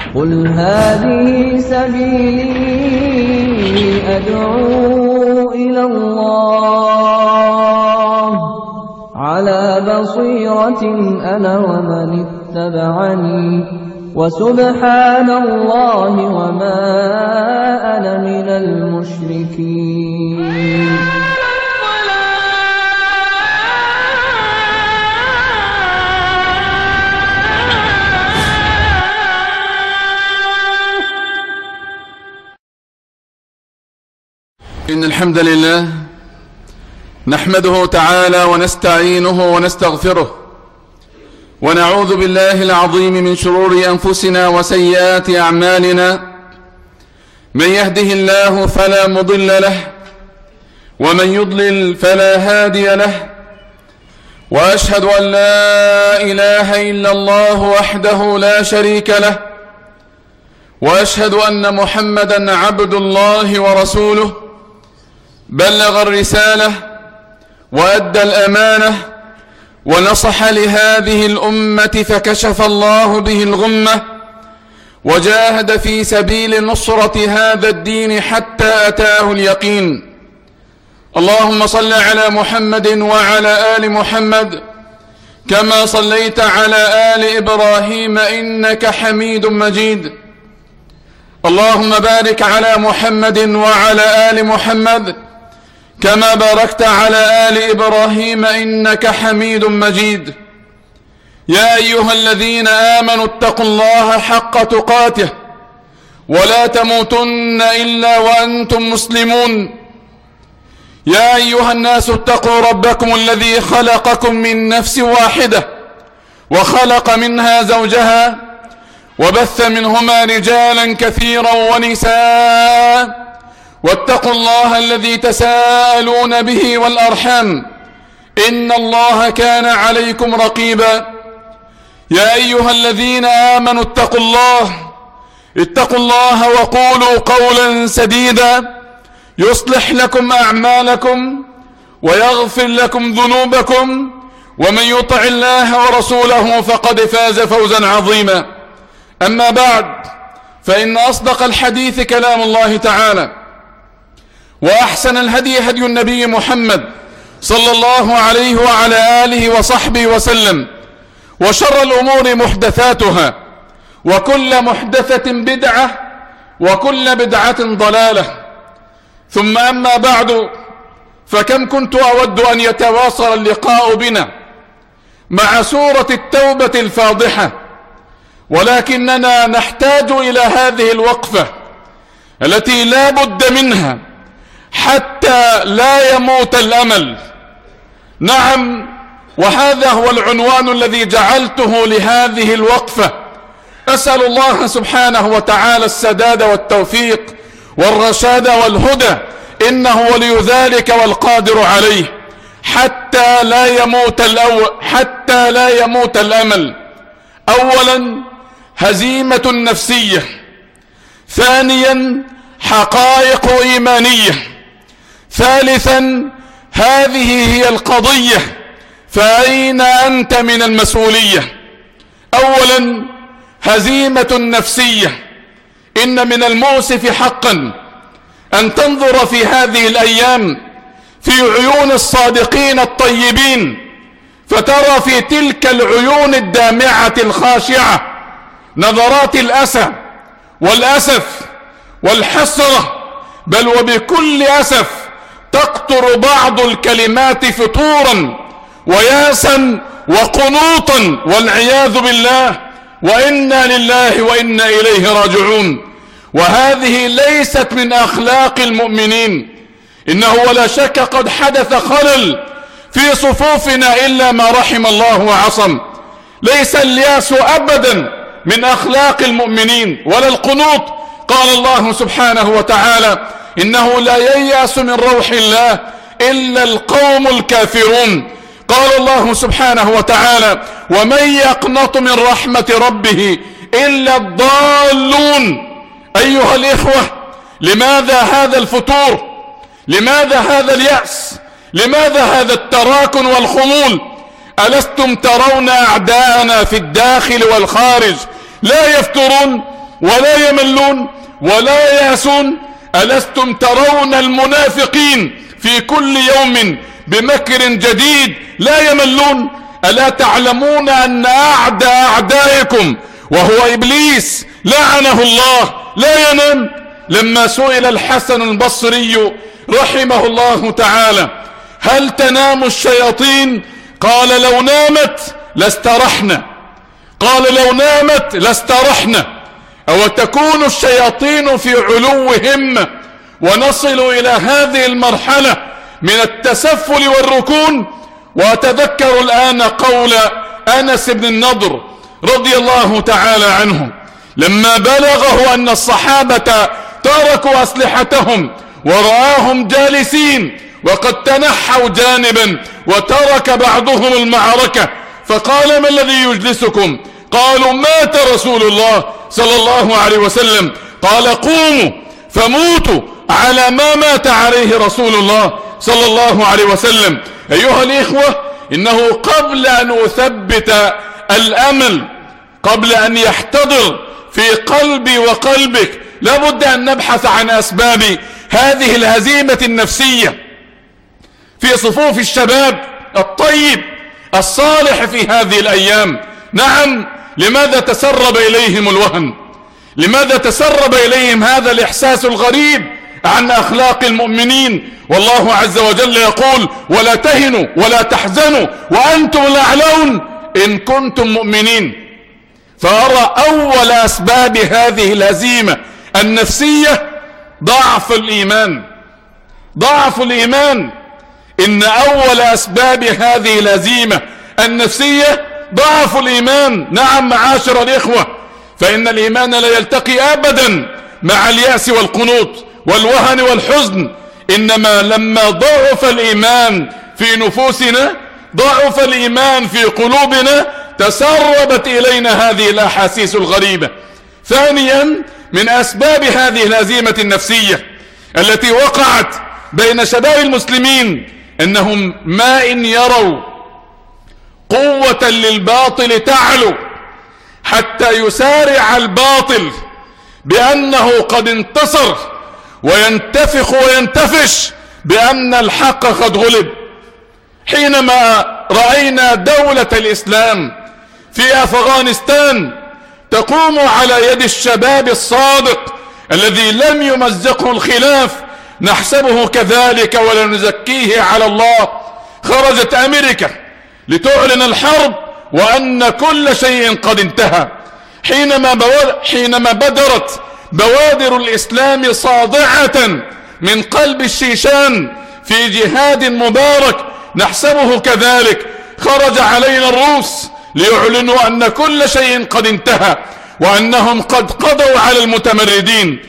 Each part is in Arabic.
قل هذه سبيلي أدعو إلى الله على بصيرة أنا ومن اتبعني وسبحان الله وما أنا من المشركين. إن الحمد لله نحمده تعالى ونستعينه ونستغفره ونعوذ بالله العظيم من شرور أنفسنا وسيئات أعمالنا. من يهده الله فلا مضل له ومن يضلل فلا هادي له، وأشهد أن لا إله إلا الله وحده لا شريك له، وأشهد أن محمدا عبد الله ورسوله، بلغ الرسالة وأدى الأمانة ونصح لهذه الأمة فكشف الله به الغمة، وجاهد في سبيل نصرة هذا الدين حتى أتاه اليقين. اللهم صل على محمد وعلى آل محمد كما صليت على آل إبراهيم إنك حميد مجيد. اللهم بارك على محمد وعلى آل محمد كما باركت على آل إبراهيم إنك حميد مجيد. يا أيها الذين آمنوا اتقوا الله حق تقاته ولا تموتن إلا وأنتم مسلمون. يا أيها الناس اتقوا ربكم الذي خلقكم من نفس واحدة وخلق منها زوجها وبث منهما رجالا كثيرا ونساء، واتقوا الله الذي تساءلون به والأرحام إن الله كان عليكم رقيبا. يا أيها الذين آمنوا اتقوا الله وقولوا قولا سديدا يصلح لكم أعمالكم ويغفر لكم ذنوبكم، ومن يطع الله ورسوله فقد فاز فوزا عظيما. أما بعد، فإن أصدق الحديث كلام الله تعالى، وأحسن الهدي هدي النبي محمد صلى الله عليه وعلى آله وصحبه وسلم، وشر الأمور محدثاتها، وكل محدثة بدعة، وكل بدعة ضلالة. ثم أما بعد، فكم كنت أود أن يتواصل اللقاء بنا مع سورة التوبة الفاضحة، ولكننا نحتاج إلى هذه الوقفة التي لا بد منها حتى لا يموت الأمل. نعم، وهذا هو العنوان الذي جعلته لهذه الوقفة. أسأل الله سبحانه وتعالى السداد والتوفيق والرشاد والهدى، إنه ولي ذلك والقادر عليه، حتى لا يموت الأمل. أولا، هزيمة نفسية. ثانيا، حقائق إيمانية. ثالثا، هذه هي القضية، فأين أنت من المسؤولية؟ أولا، هزيمة نفسية. إن من المؤسف حقا أن تنظر في هذه الأيام في عيون الصادقين الطيبين، فترى في تلك العيون الدامعة الخاشعة نظرات الأسى والأسف والحسرة، بل وبكل أسف تقطر بعض الكلمات فتورا وياسا وقنوطا والعياذ بالله، وإنا لله وإنا إليه راجعون. وهذه ليست من أخلاق المؤمنين. إنه ولا شك قد حدث خلل في صفوفنا إلا ما رحم الله وعصم. ليس الياس أبدا من أخلاق المؤمنين ولا القنوط. قال الله سبحانه وتعالى: إنه لا ييأس من روح الله إلا القوم الكافرون. قال الله سبحانه وتعالى: ومن يقنط من رحمة ربه إلا الضالون. أيها الإخوة، لماذا هذا الفتور؟ لماذا هذا اليأس؟ لماذا هذا التراكن والخمول؟ ألستم ترون أعداءنا في الداخل والخارج لا يفترون؟ ولا يملون ولا يأسون؟ ألستم ترون المنافقين في كل يوم بمكر جديد لا يملون؟ ألا تعلمون أن أعدى أعدائكم وهو إبليس لعنه الله لا ينام؟ لما سئل الحسن البصري رحمه الله تعالى هل تنام الشياطين؟ قال لو نامت لاسترحنا. قال لو نامت لاسترحنا. أو تكون الشياطين في علو همة ونصل إلى هذه المرحلة من التسفل والركون؟ وأتذكر الآن قول أنس بن النضر رضي الله تعالى عنه لما بلغه أن الصحابة تركوا أسلحتهم ورآهم جالسين وقد تنحوا جانبا وترك بعضهم المعركة، فقال: ما الذي يجلسكم؟ قالوا: مات رسول الله صلى الله عليه وسلم. قال: قوموا فموتوا على ما مات عليه رسول الله صلى الله عليه وسلم. أيها الإخوة، إنه قبل أن أثبت الأمل، قبل أن يحتضر في قلبي وقلبك، لابد أن نبحث عن أسباب هذه الهزيمة النفسية في صفوف الشباب الطيب الصالح في هذه الأيام. نعم، لماذا تسرب إليهم الوهن؟ لماذا تسرب إليهم هذا الإحساس الغريب عن أخلاق المؤمنين؟ والله عز وجل يقول: ولا تهنوا ولا تحزنوا وأنتم الأعلون إن كنتم مؤمنين. فأرى أول أسباب هذه الهزيمة النفسية ضعف الإيمان. ضعف الإيمان. إن أول أسباب هذه الهزيمة النفسية ضعف الإيمان. نعم معاشر الإخوة، فإن الإيمان لا يلتقي أبدا مع اليأس والقنوط والوهن والحزن، إنما لما ضعف الإيمان في نفوسنا، ضعف الإيمان في قلوبنا، تسربت إلينا هذه الأحاسيس الغريبة. ثانيا، من أسباب هذه الهزيمة النفسية التي وقعت بين شباب المسلمين أنهم ما إن يروا قوة للباطل تعلو حتى يسارع الباطل بأنه قد انتصر، وينتفخ وينتفش بأن الحق قد غلب. حينما رأينا دولة الإسلام في أفغانستان تقوم على يد الشباب الصادق الذي لم يمزقه الخلاف، نحسبه كذلك ولا نزكيه على الله، خرجت أمريكا لتعلن الحرب وأن كل شيء قد انتهى. حينما بدرت بوادر الإسلام صادعة من قلب الشيشان في جهاد مبارك، نحسبه كذلك، خرج علينا الروس ليعلنوا أن كل شيء قد انتهى وأنهم قد قضوا على المتمردين.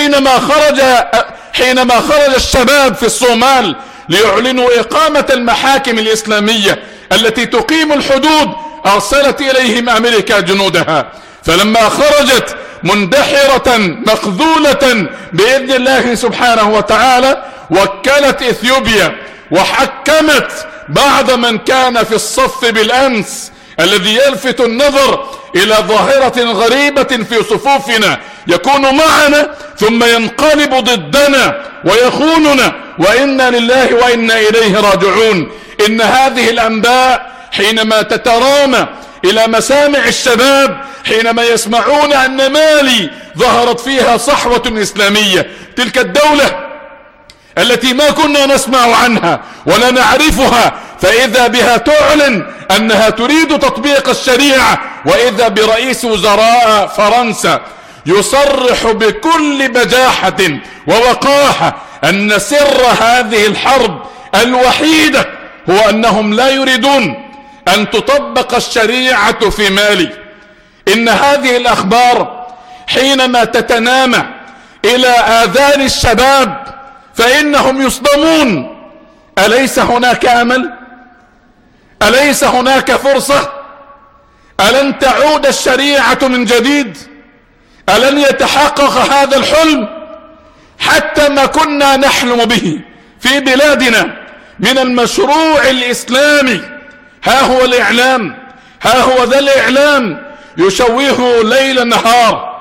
حينما خرج الشباب في الصومال ليعلنوا إقامة المحاكم الإسلامية التي تقيم الحدود، أرسلت إليهم أمريكا جنودها. فلما خرجت مندحرة مخذولة بإذن الله سبحانه وتعالى، وكلت إثيوبيا وحكمت بعض من كان في الصف بالأمس، الذي يلفت النظر إلى ظاهرة غريبة في صفوفنا، يكون معنا ثم ينقلب ضدنا ويخوننا، وإنا لله وإنا إليه راجعون. إن هذه الأنباء حينما تترامى إلى مسامع الشباب، حينما يسمعون أن مالي ظهرت فيها صحوة إسلامية، تلك الدولة التي ما كنا نسمع عنها ولا نعرفها، فإذا بها تعلن أنها تريد تطبيق الشريعة، وإذا برئيس وزراء فرنسا يصرح بكل بجاحة ووقاحة أن سر هذه الحرب الوحيدة هو أنهم لا يريدون أن تطبق الشريعة في مالي. إن هذه الأخبار حينما تتنامى إلى آذان الشباب فإنهم يصدمون. أليس هناك أمل؟ أليس هناك فرصة؟ ألن تعود الشريعة من جديد؟ ألن يتحقق هذا الحلم؟ حتى ما كنا نحلم به في بلادنا من المشروع الإسلامي، ها هو الإعلام، ها هو ذا الإعلام يشوهه ليل نهار،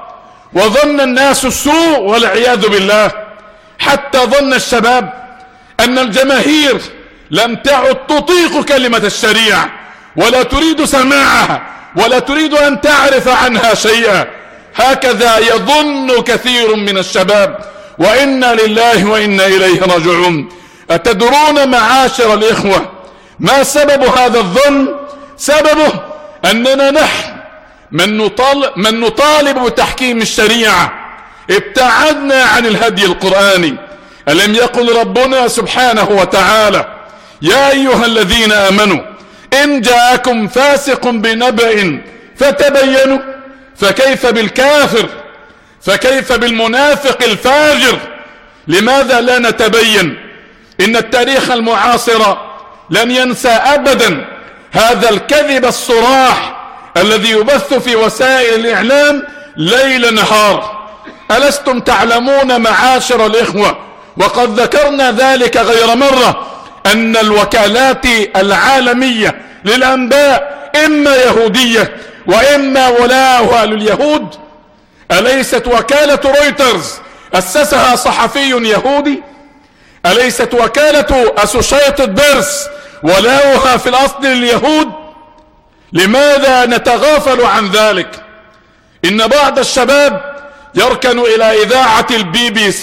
وظن الناس السوء والعياذ بالله، حتى ظن الشباب أن الجماهير لم تعد تطيق كلمة الشريعة ولا تريد سماعها ولا تريد أن تعرف عنها شيئا. هكذا يظن كثير من الشباب، وإنا لله وإنا إليه راجعون. أتدرون معاشر الإخوة ما سبب هذا الظن؟ سببه أننا نحن من نطالب بتحكيم الشريعة ابتعدنا عن الهدي القرآني. ألم يقل ربنا سبحانه وتعالى: يا أيها الذين آمنوا إن جاءكم فاسق بنبأ فتبينوا. فكيف بالكافر؟ فكيف بالمنافق الفاجر؟ لماذا لا نتبين؟ إن التاريخ المعاصر لن ينسى أبدا هذا الكذب الصراح الذي يبث في وسائل الإعلام ليل نهار. ألستم تعلمون معاشر الإخوة، وقد ذكرنا ذلك غير مرة، أن الوكالات العالمية للأنباء إما يهودية وإما ولاؤها لليهود؟ أليست وكالة رويترز أسسها صحفي يهودي؟ أليست وكالة أسوشيتد بريس ولاؤها في الأصل لليهود؟ لماذا نتغافل عن ذلك؟ إن بعض الشباب يركن إلى إذاعة الBBC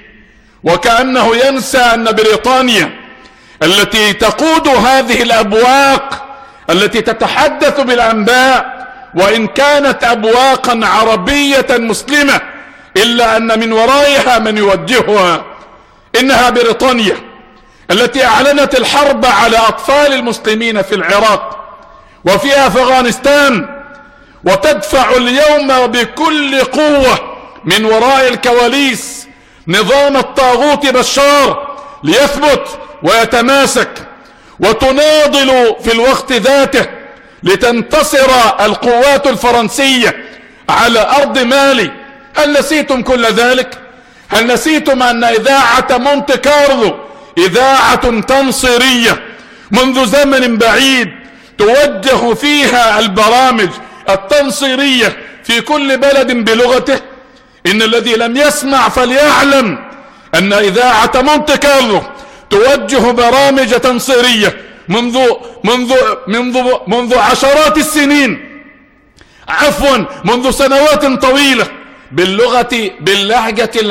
وكأنه ينسى أن بريطانيا التي تقود هذه الأبواق التي تتحدث بالأنباء، وإن كانت أبواقا عربية مسلمة، إلا أن من ورائها من يوجهها. إنها بريطانيا التي أعلنت الحرب على أطفال المسلمين في العراق وفي أفغانستان، وتدفع اليوم بكل قوة من وراء الكواليس نظام الطاغوت بشار ليثبت ويتماسك، وتناضل في الوقت ذاته لتنتصر القوات الفرنسية على أرض مالي. هل نسيتم كل ذلك؟ هل نسيتم أن إذاعة مونت كارلو إذاعة تنصيرية منذ زمن بعيد توجه فيها البرامج التنصيرية في كل بلد بلغته؟ إن الذي لم يسمع فليعلم أن إذاعة مونت كارلو توجه برامج تنصيرية منذ عشرات السنين، عفوا منذ سنوات طويلة، باللهجة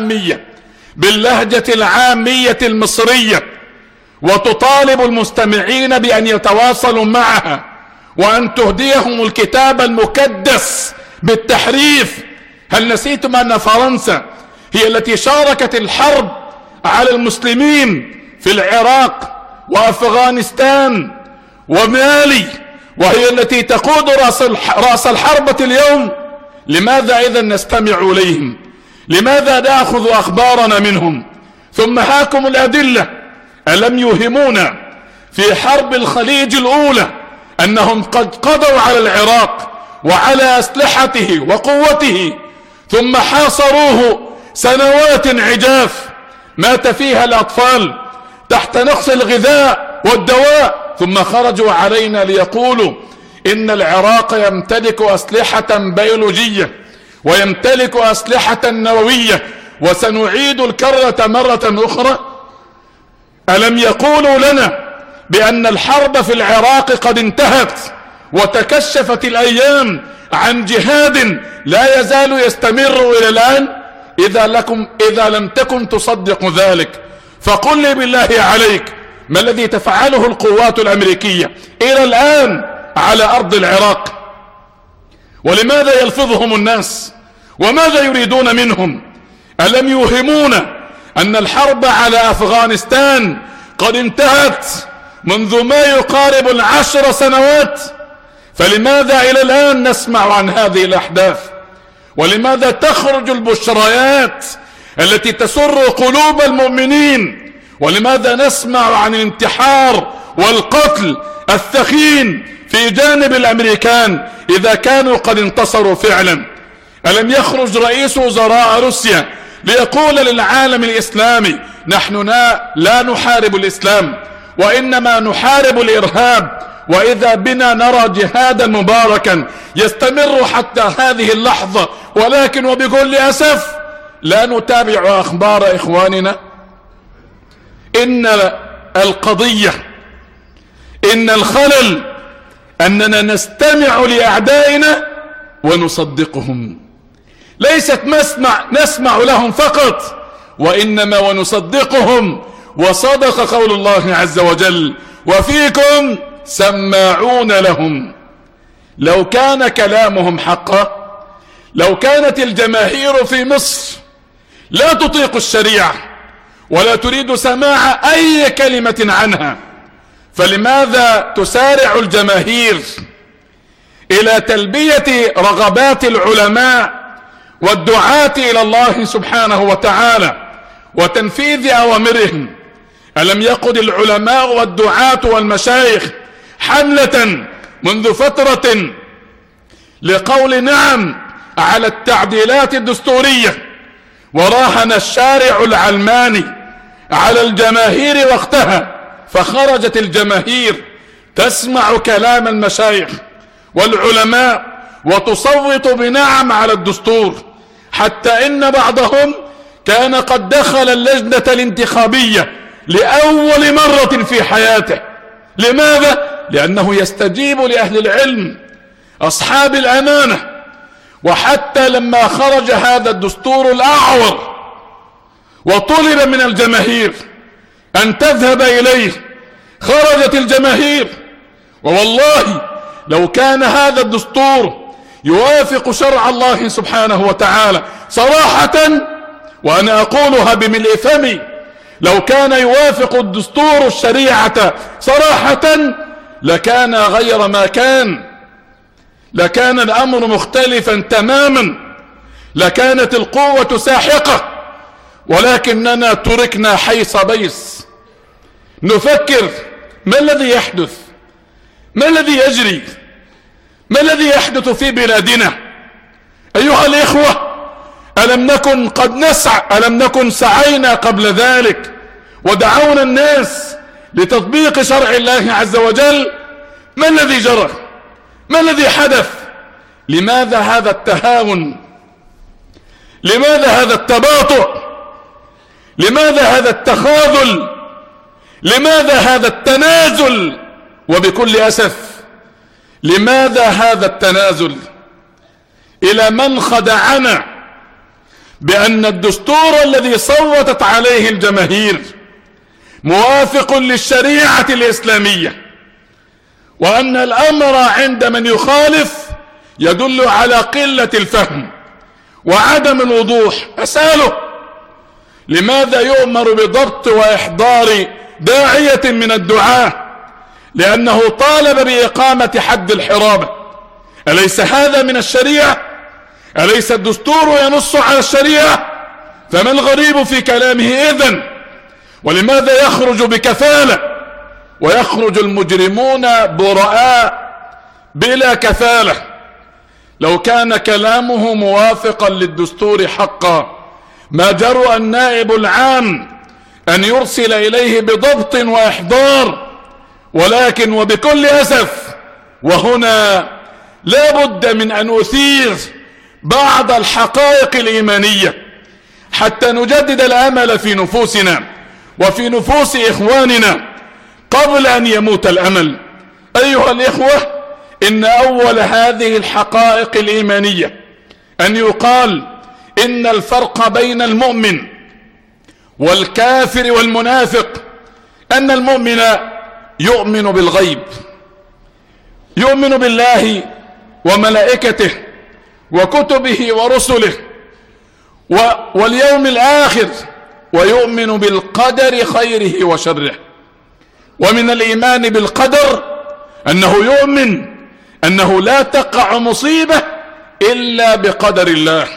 العامية المصرية، وتطالب المستمعين بأن يتواصلوا معها وأن تهديهم الكتاب المقدس بالتحريف. هل نسيتم أن فرنسا هي التي شاركت الحرب على المسلمين في العراق وأفغانستان ومالي، وهي التي تقود رأس الحربة اليوم؟ لماذا إذا نستمع إليهم؟ لماذا نأخذ أخبارنا منهم؟ ثم هاكم الأدلة. ألم يوهمونا في حرب الخليج الأولى أنهم قد قضوا على العراق وعلى أسلحته وقوته، ثم حاصروه سنوات عجاف مات فيها الأطفال تحت نقص الغذاء والدواء، ثم خرجوا علينا ليقولوا إن العراق يمتلك أسلحة بيولوجية ويمتلك أسلحة نووية وسنعيد الكرة مرة أخرى؟ ألم يقولوا لنا بأن الحرب في العراق قد انتهت وتكشفت الأيام عن جهاد لا يزال يستمر إلى الآن؟ إذا لم تكن تصدق ذلك فقل لي بالله عليك، ما الذي تفعله القوات الأمريكية إلى الآن على أرض العراق؟ ولماذا يلفظهم الناس؟ وماذا يريدون منهم؟ ألم يوهمونا أن الحرب على أفغانستان قد انتهت منذ ما يقارب 10 سنوات؟ فلماذا إلى الآن نسمع عن هذه الأحداث؟ ولماذا تخرج البشريات التي تسر قلوب المؤمنين؟ ولماذا نسمع عن الانتحار والقتل الثخين في جانب الأمريكان إذا كانوا قد انتصروا فعلا؟ ألم يخرج رئيس وزراء روسيا ليقول للعالم الإسلامي: نحن لا نحارب الإسلام، وإنما نحارب الإرهاب وإذا بنا نرى جهادا مباركا يستمر حتى هذه اللحظة، ولكن وبكل أسف لا نتابع أخبار إخواننا. إن القضية، إن الخلل أننا نستمع لأعدائنا ونصدقهم، ليست نسمع لهم فقط، وإنما ونصدقهم. وصدق قول الله عز وجل: وفيكم سماعون لهم. لو كان كلامهم حقا، لو كانت الجماهير في مصر لا تطيق الشريعة ولا تريد سماع أي كلمة عنها، فلماذا تسارع الجماهير إلى تلبية رغبات العلماء والدعاة إلى الله سبحانه وتعالى وتنفيذ أوامرهم؟ ألم يقل العلماء والدعاة والمشايخ حملة منذ فترة لقول نعم على التعديلات الدستورية، وراهن الشارع العلماني على الجماهير وقتها، فخرجت الجماهير تسمع كلام المشايخ والعلماء وتصوت بنعم على الدستور، حتى إن بعضهم كان قد دخل اللجنة الانتخابية لأول مرة في حياته. لماذا؟ لأنه يستجيب لأهل العلم أصحاب الأمانة. وحتى لما خرج هذا الدستور الأعور وطلب من الجماهير أن تذهب إليه، خرجت الجماهير. ووالله لو كان هذا الدستور يوافق شرع الله سبحانه وتعالى صراحة، وأنا أقولها بملء فمي، لو كان يوافق الدستور الشريعة صراحة لكان غير ما كان، لكان الأمر مختلفا تماما، لكانت القوة ساحقة. ولكننا تركنا حيص بيص نفكر ما الذي يحدث، ما الذي يجري، ما الذي يحدث في بلادنا. أيها الإخوة، ألم نكن سعينا قبل ذلك ودعونا الناس لتطبيق شرع الله عز وجل؟ ما الذي جرى؟ ما الذي حدث؟ لماذا هذا التهاون؟ لماذا هذا التباطؤ؟ لماذا هذا التخاذل؟ لماذا هذا التنازل؟ وبكل أسف لماذا هذا التنازل؟ إلى من خدعنا بأن الدستور الذي صوتت عليه الجماهير موافق للشريعة الإسلامية، وأن الأمر عند من يخالف يدل على قلة الفهم وعدم الوضوح. أسأله لماذا يؤمر بضبط وإحضار داعية من الدعاة لأنه طالب بإقامة حد الحرابة؟ أليس هذا من الشريعة؟ أليس الدستور ينص على الشريعة؟ فما الغريب في كلامه إذن؟ ولماذا يخرج بكفالة ويخرج المجرمون براء بلا كفالة؟ لو كان كلامه موافقا للدستور حقا ما جرؤ النائب العام أن يرسل إليه بضبط وإحضار. ولكن وبكل أسف، وهنا لا بد من أن أثير بعض الحقائق الإيمانية حتى نجدد الأمل في نفوسنا وفي نفوس إخواننا قبل أن يموت الأمل. أيها الإخوة، إن أول هذه الحقائق الإيمانية أن يقال إن الفرق بين المؤمن والكافر والمنافق أن المؤمن يؤمن بالغيب، يؤمن بالله وملائكته وكتبه ورسله واليوم الآخر، ويؤمن بالقدر خيره وشره. ومن الإيمان بالقدر أنه يؤمن أنه لا تقع مصيبة إلا بقدر الله.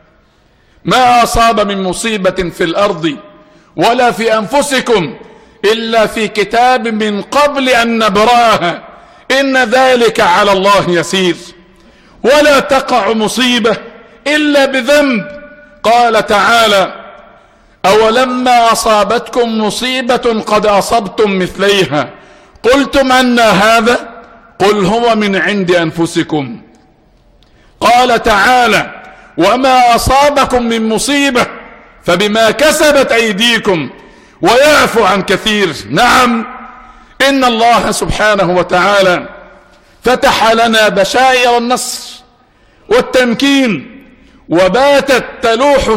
ما أصاب من مصيبة في الأرض ولا في أنفسكم إلا في كتاب من قبل أن نبرأها إن ذلك على الله يسير. ولا تقع مصيبة إلا بذنب. قال تعالى: أولما أصابتكم مصيبة قد أصبتم مثليها قلتم أن هذا قل هو من عند أنفسكم. قال تعالى وما أصابكم من مصيبة فبما كسبت أيديكم ويعفو عن كثير. نعم، إن الله سبحانه وتعالى فتح لنا بشائر النصر والتمكين، وباتت تلوح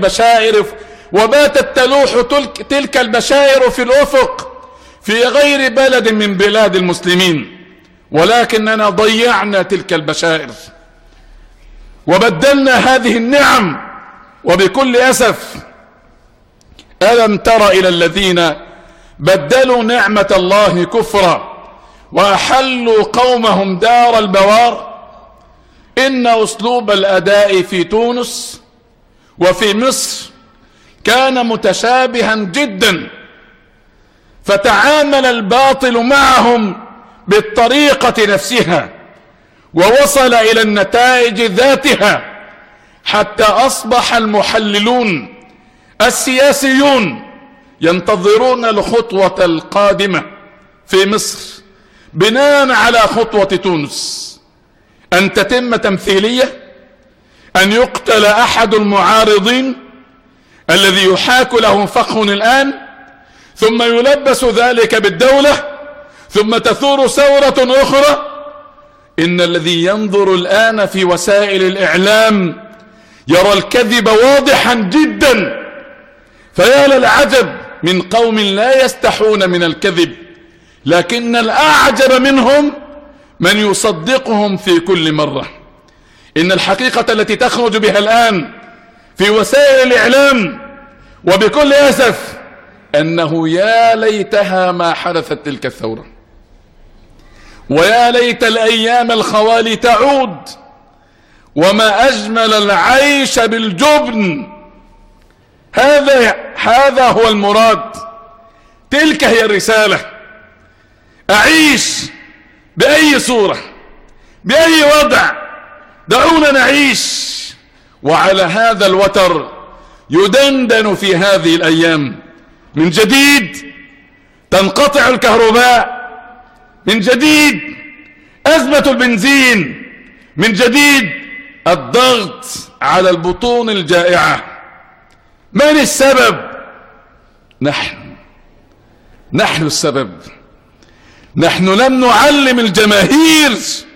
تلك البشائر في الأفق في غير بلد من بلاد المسلمين، ولكننا ضيعنا تلك البشائر وبدلنا هذه النعم. وبكل أسف، ألم تر إلى الذين بدلوا نعمة الله كفرا وأحلوا قومهم دار البوار؟ إن أسلوب الأداء في تونس وفي مصر كان متشابها جدا، فتعامل الباطل معهم بالطريقة نفسها ووصل إلى النتائج ذاتها، حتى أصبح المحللون السياسيون ينتظرون الخطوة القادمة في مصر بناء على خطوة تونس، أن تتم تمثيلية، أن يقتل أحد المعارضين الذي يحاك له فخ الآن، ثم يلبس ذلك بالدولة، ثم تثور ثورة أخرى. إن الذي ينظر الآن في وسائل الإعلام يرى الكذب واضحا جدا، فيا للعجب من قوم لا يستحون من الكذب، لكن الأعجب منهم من يصدقهم في كل مرة. إن الحقيقة التي تخرج بها الآن في وسائل الإعلام وبكل أسف أنه يا ليتها ما حدثت تلك الثورة، ويا ليت الأيام الخوالي تعود، وما أجمل العيش بالجبن. هذا هو المراد، تلك هي الرسالة. أعيش بأي صورة، بأي وضع، دعونا نعيش. وعلى هذا الوتر يدندن في هذه الأيام من جديد تنقطع الكهرباء، من جديد أزمة البنزين، من جديد الضغط على البطون الجائعة. من السبب؟ نحن السبب. نحن لم نعلم الجماهير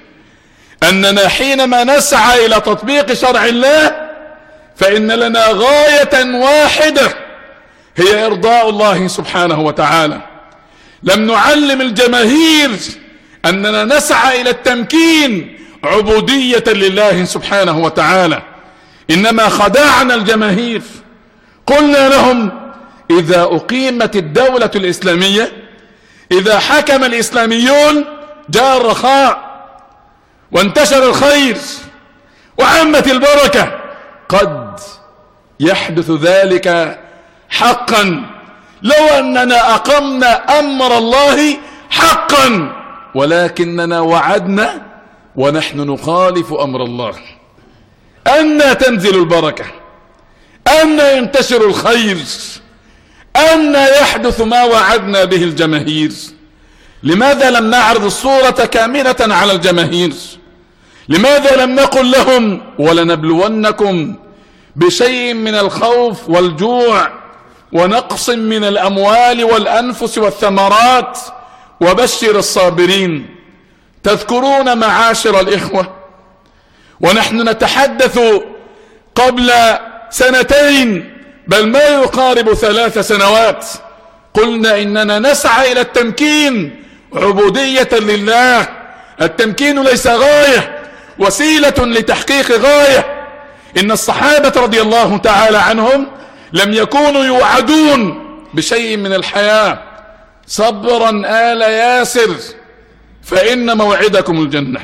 أننا حينما نسعى إلى تطبيق شرع الله فإن لنا غاية واحدة هي إرضاء الله سبحانه وتعالى. لم نعلم الجماهير أننا نسعى إلى التمكين عبودية لله سبحانه وتعالى، إنما خدعنا الجماهير. قلنا لهم إذا أقيمت الدولة الإسلامية، إذا حكم الإسلاميون، جاء الرخاء وانتشر الخير وعمت البركة. قد يحدث ذلك حقا لو أننا أقمنا أمر الله حقا، ولكننا وعدنا ونحن نخالف أمر الله. أن تنزل البركة، أن ينتشر الخير، أن يحدث ما وعدنا به الجماهير. لماذا لم نعرض الصورة كاملة على الجماهير؟ لماذا لم نقل لهم ولنبلونكم بشيء من الخوف والجوع ونقص من الأموال والأنفس والثمرات وبشر الصابرين؟ تذكرون معاشر الإخوة ونحن نتحدث قبل سنتين بل ما يقارب 3 سنوات قلنا إننا نسعى إلى التمكين عبودية لله. التمكين ليس غاية، وسيلة لتحقيق غاية. إن الصحابة رضي الله تعالى عنهم لم يكونوا يوعدون بشيء من الحياة. صبرا آل ياسر فإن موعدكم الجنة.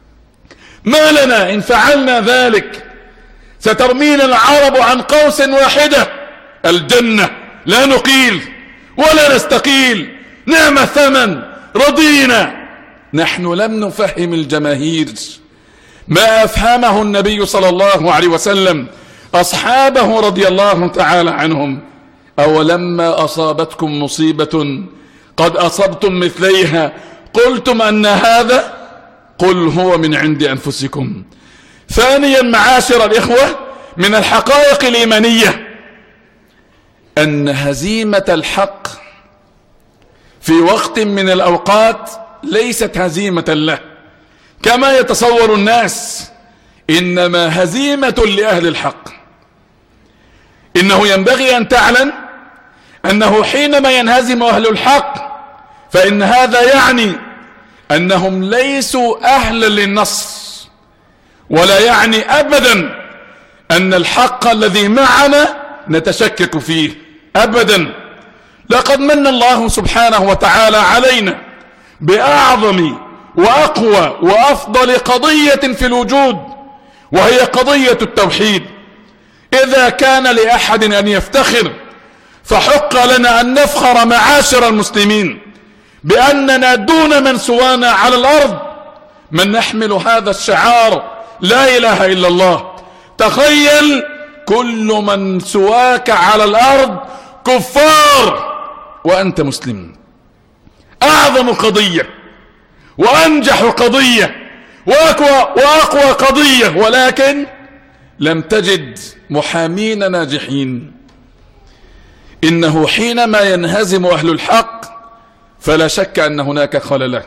ما لنا إن فعلنا ذلك سترمينا العرب عن قوس واحدة، الجنة، لا نقيل ولا نستقيل، نعم الثمن، رضينا. نحن لم نفهم الجماهير ما أفهمه النبي صلى الله عليه وسلم أصحابه رضي الله تعالى عنهم. أولما أصابتكم مصيبة قد أصبتم مثليها قلتم أن هذا قل هو من عند أنفسكم. ثانيا معاشر الإخوة، من الحقائق الإيمانية أن هزيمة الحق في وقت من الأوقات ليست هزيمة له كما يتصور الناس، إنما هزيمة لأهل الحق. إنه ينبغي أن تعلم أنه حينما ينهزم أهل الحق فإن هذا يعني أنهم ليسوا أهلا للنصر، ولا يعني أبدا أن الحق الذي معنا نتشكك فيه أبدا. لقد من الله سبحانه وتعالى علينا بأعظم وأقوى وأفضل قضية في الوجود، وهي قضية التوحيد. إذا كان لأحد أن يفتخر فحق لنا أن نفخر معاشر المسلمين بأننا دون من سوانا على الأرض من نحمل هذا الشعار لا إله إلا الله. تخيل كل من سواك على الأرض كفار وأنت مسلم. أعظم قضية وأنجح قضية وأقوى قضية، ولكن لم تجد محامين ناجحين. إنه حينما ينهزم أهل الحق فلا شك أن هناك خللا.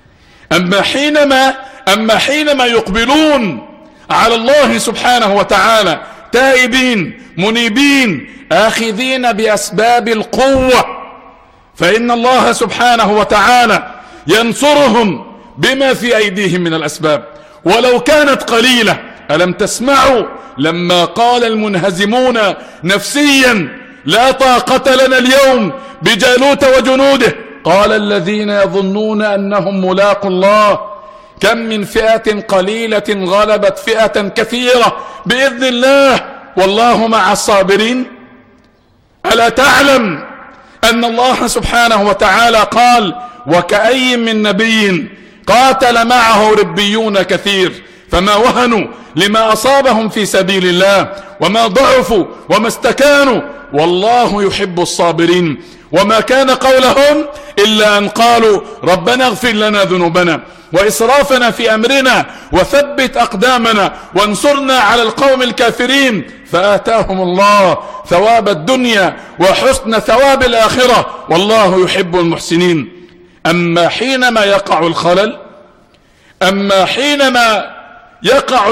أما حينما يقبلون على الله سبحانه وتعالى تائبين منيبين آخذين بأسباب القوة، فإن الله سبحانه وتعالى ينصرهم بما في أيديهم من الأسباب ولو كانت قليلة. ألم تسمعوا لما قال المنهزمون نفسيا لا طاقة لنا اليوم بجالوت وجنوده، قال الذين يظنون أنهم ملاقوا الله كم من فئة قليلة غلبت فئة كثيرة بإذن الله والله مع الصابرين. ألا تعلم أن الله سبحانه وتعالى قال وكأي من نبي قاتل معه ربيون كثير فما وهنوا لما أصابهم في سبيل الله وما ضعفوا وما استكانوا والله يحب الصابرين. وما كان قولهم إلا أن قالوا ربنا اغفر لنا ذنوبنا وإسرافنا في أمرنا وثبت أقدامنا وانصرنا على القوم الكافرين، فآتاهم الله ثواب الدنيا وحسن ثواب الآخرة والله يحب المحسنين. أما حينما يقع الخلل، أما حينما يقع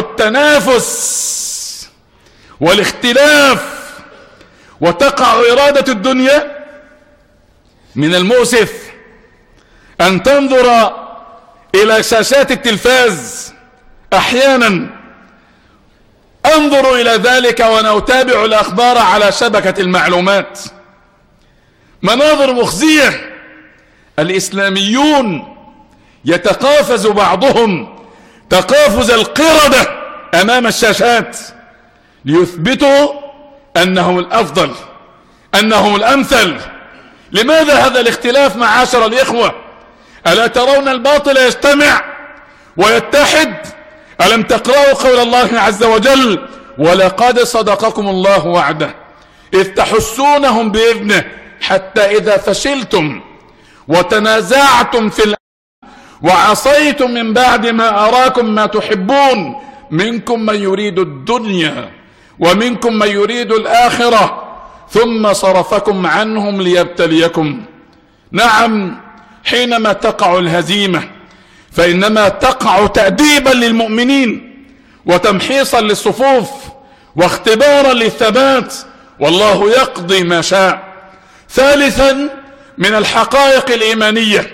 التنافس والاختلاف وتقع إرادة الدنيا، من المؤسف أن تنظر إلى شاشات التلفاز. أحيانا أنظر إلى ذلك وأنا أتابع الأخبار على شبكة المعلومات، مناظر مخزية. الإسلاميون يتقافز بعضهم تقافز القردة أمام الشاشات ليثبتوا أنهم الأفضل أنهم الأمثل. لماذا هذا الاختلاف معاشر الإخوة؟ ألا ترون الباطل يجتمع ويتحد؟ ألم تقرأوا قول الله عز وجل ولقد صدقكم الله وعده إذ تحسونهم بإذنه حتى إذا فشلتم وتنازعتم في الأمر وعصيتم من بعد ما أراكم ما تحبون منكم من يريد الدنيا ومنكم من يريد الآخرة ثم صرفكم عنهم ليبتليكم. نعم، حينما تقع الهزيمة فإنما تقع تأديبا للمؤمنين وتمحيصا للصفوف واختبارا للثبات، والله يقضي ما شاء. ثالثا من الحقائق الإيمانية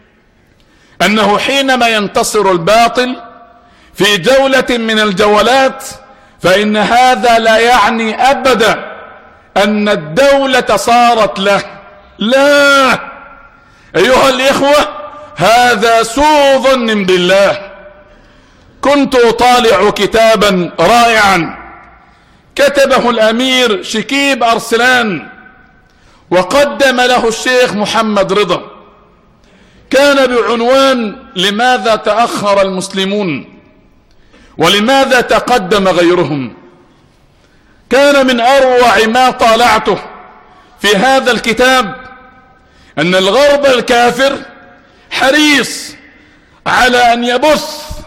أنه حينما ينتصر الباطل في جولة من الجولات فإن هذا لا يعني أبدا أن الدولة صارت له، لا أيها الإخوة، هذا سوء ظن بالله. كنت أطالع كتابا رائعا كتبه الأمير شكيب أرسلان وقدم له الشيخ محمد رضا، كان بعنوان لماذا تأخر المسلمون ولماذا تقدم غيرهم. كان من أروع ما طالعته في هذا الكتاب أن الغرب الكافر حريص على أن يبث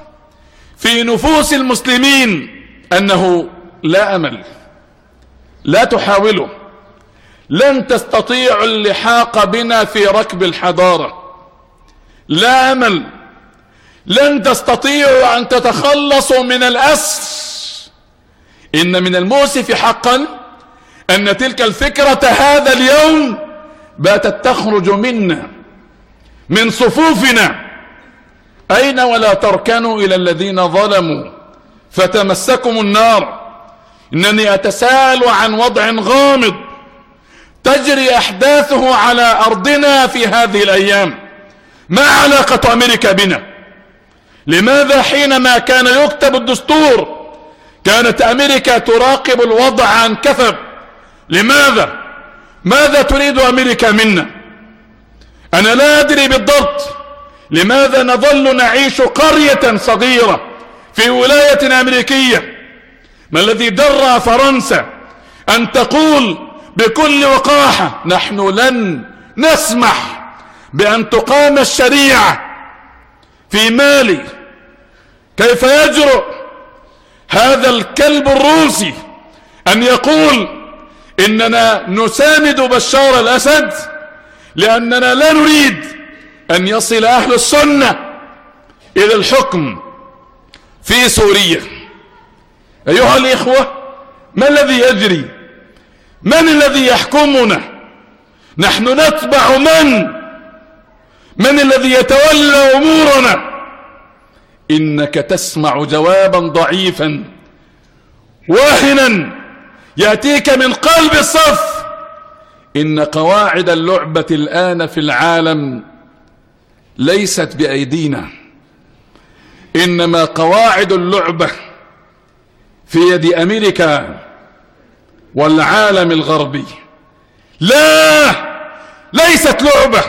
في نفوس المسلمين أنه لا أمل، لا تحاولوا، لن تستطيعوا اللحاق بنا في ركب الحضارة، لا أمل، لن تستطيعوا أن تتخلصوا من الأسر. إن من المؤسف حقا أن تلك الفكرة هذا اليوم باتت تخرج منا من صفوفنا. أين ولا تركنوا إلى الذين ظلموا فتمسكم النار. إنني أتساءل عن وضع غامض تجري أحداثه على أرضنا في هذه الأيام. ما علاقة أمريكا بنا؟ لماذا حينما كان يكتب الدستور كانت أمريكا تراقب الوضع عن كثب؟ لماذا؟ ماذا تريد أمريكا منا؟ أنا لا أدري بالضبط لماذا نظل نعيش قرية صغيرة في ولاية أمريكية. ما الذي درى فرنسا أن تقول بكل وقاحة نحن لن نسمح بأن تقام الشريعة في مالي؟ كيف يجرؤ هذا الكلب الروسي أن يقول إننا نساند بشار الأسد لأننا لا نريد أن يصل أهل السنة إلى الحكم في سوريا؟ أيها الإخوة، ما الذي يجري؟ من الذي يحكمنا؟ نحن نتبع من الذي يتولى أمورنا؟ إنك تسمع جوابا ضعيفا واهنا يأتيك من قلب الصف. إن قواعد اللعبة الآن في العالم ليست بأيدينا، إنما قواعد اللعبة في يد أمريكا والعالم الغربي. لا، ليست لعبة،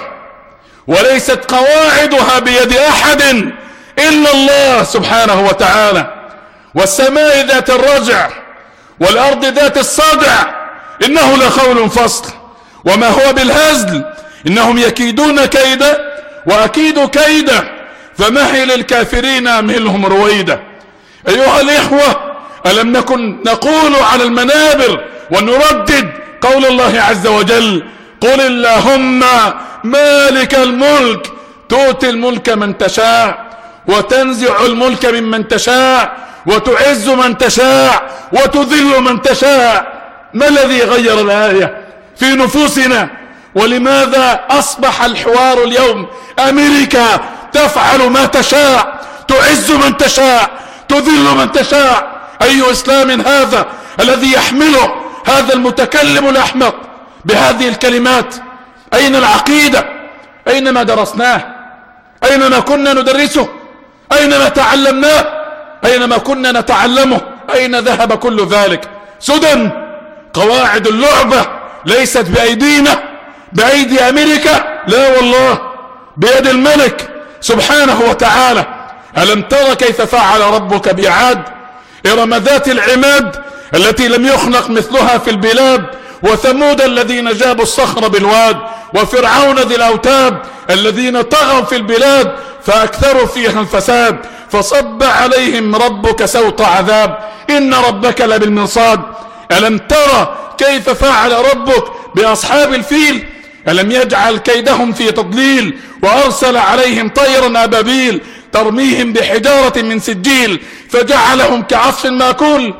وليست قواعدها بيد أحد إلا الله سبحانه وتعالى. والسماء ذات الرجع والأرض ذات الصدع إنه لقول فصل وما هو بالهزل. إنهم يكيدون كيدا وأكيد كيدا فمهل الكافرين أمهلهم رويدا. أيها الإخوة، ألم نكن نقول على المنابر ونردد قول الله عز وجل: قل اللهم مالك الملك تؤتي الملك من تشاء وتنزع الملك ممن تشاء وتعز من تشاء وتذل من تشاء. ما الذي غير الآية في نفوسنا؟ ولماذا أصبح الحوار اليوم أمريكا تفعل ما تشاء، تعز من تشاء، تذل من تشاء؟ أي إسلام هذا الذي يحمله هذا المتكلم الأحمق بهذه الكلمات؟ أين العقيدة؟ أين ما درسناه؟ أين ما كنا ندرسه؟ أين ما تعلمناه؟ أين ما كنا نتعلمه؟ أين ذهب كل ذلك؟ سدى قواعد اللعبة ليست بأيدينا، بأيدي أمريكا، لا والله، بيد الملك سبحانه وتعالى. ألم تر كيف فعل ربك بعاد؟ إرم ذات العماد التي لم يخلق مثلها في البلاد، وثمود الذين جابوا الصخر بالواد، وفرعون ذي الأوتاد الذين طغوا في البلاد فأكثروا فيها الفساد، فصب عليهم ربك سوط عذاب إن ربك لبالمرصاد. ألم ترى كيف فعل ربك بأصحاب الفيل؟ ألم يجعل كيدهم في تضليل وأرسل عليهم طيرا أبابيل ترميهم بحجارة من سجيل فجعلهم كعصف مأكول.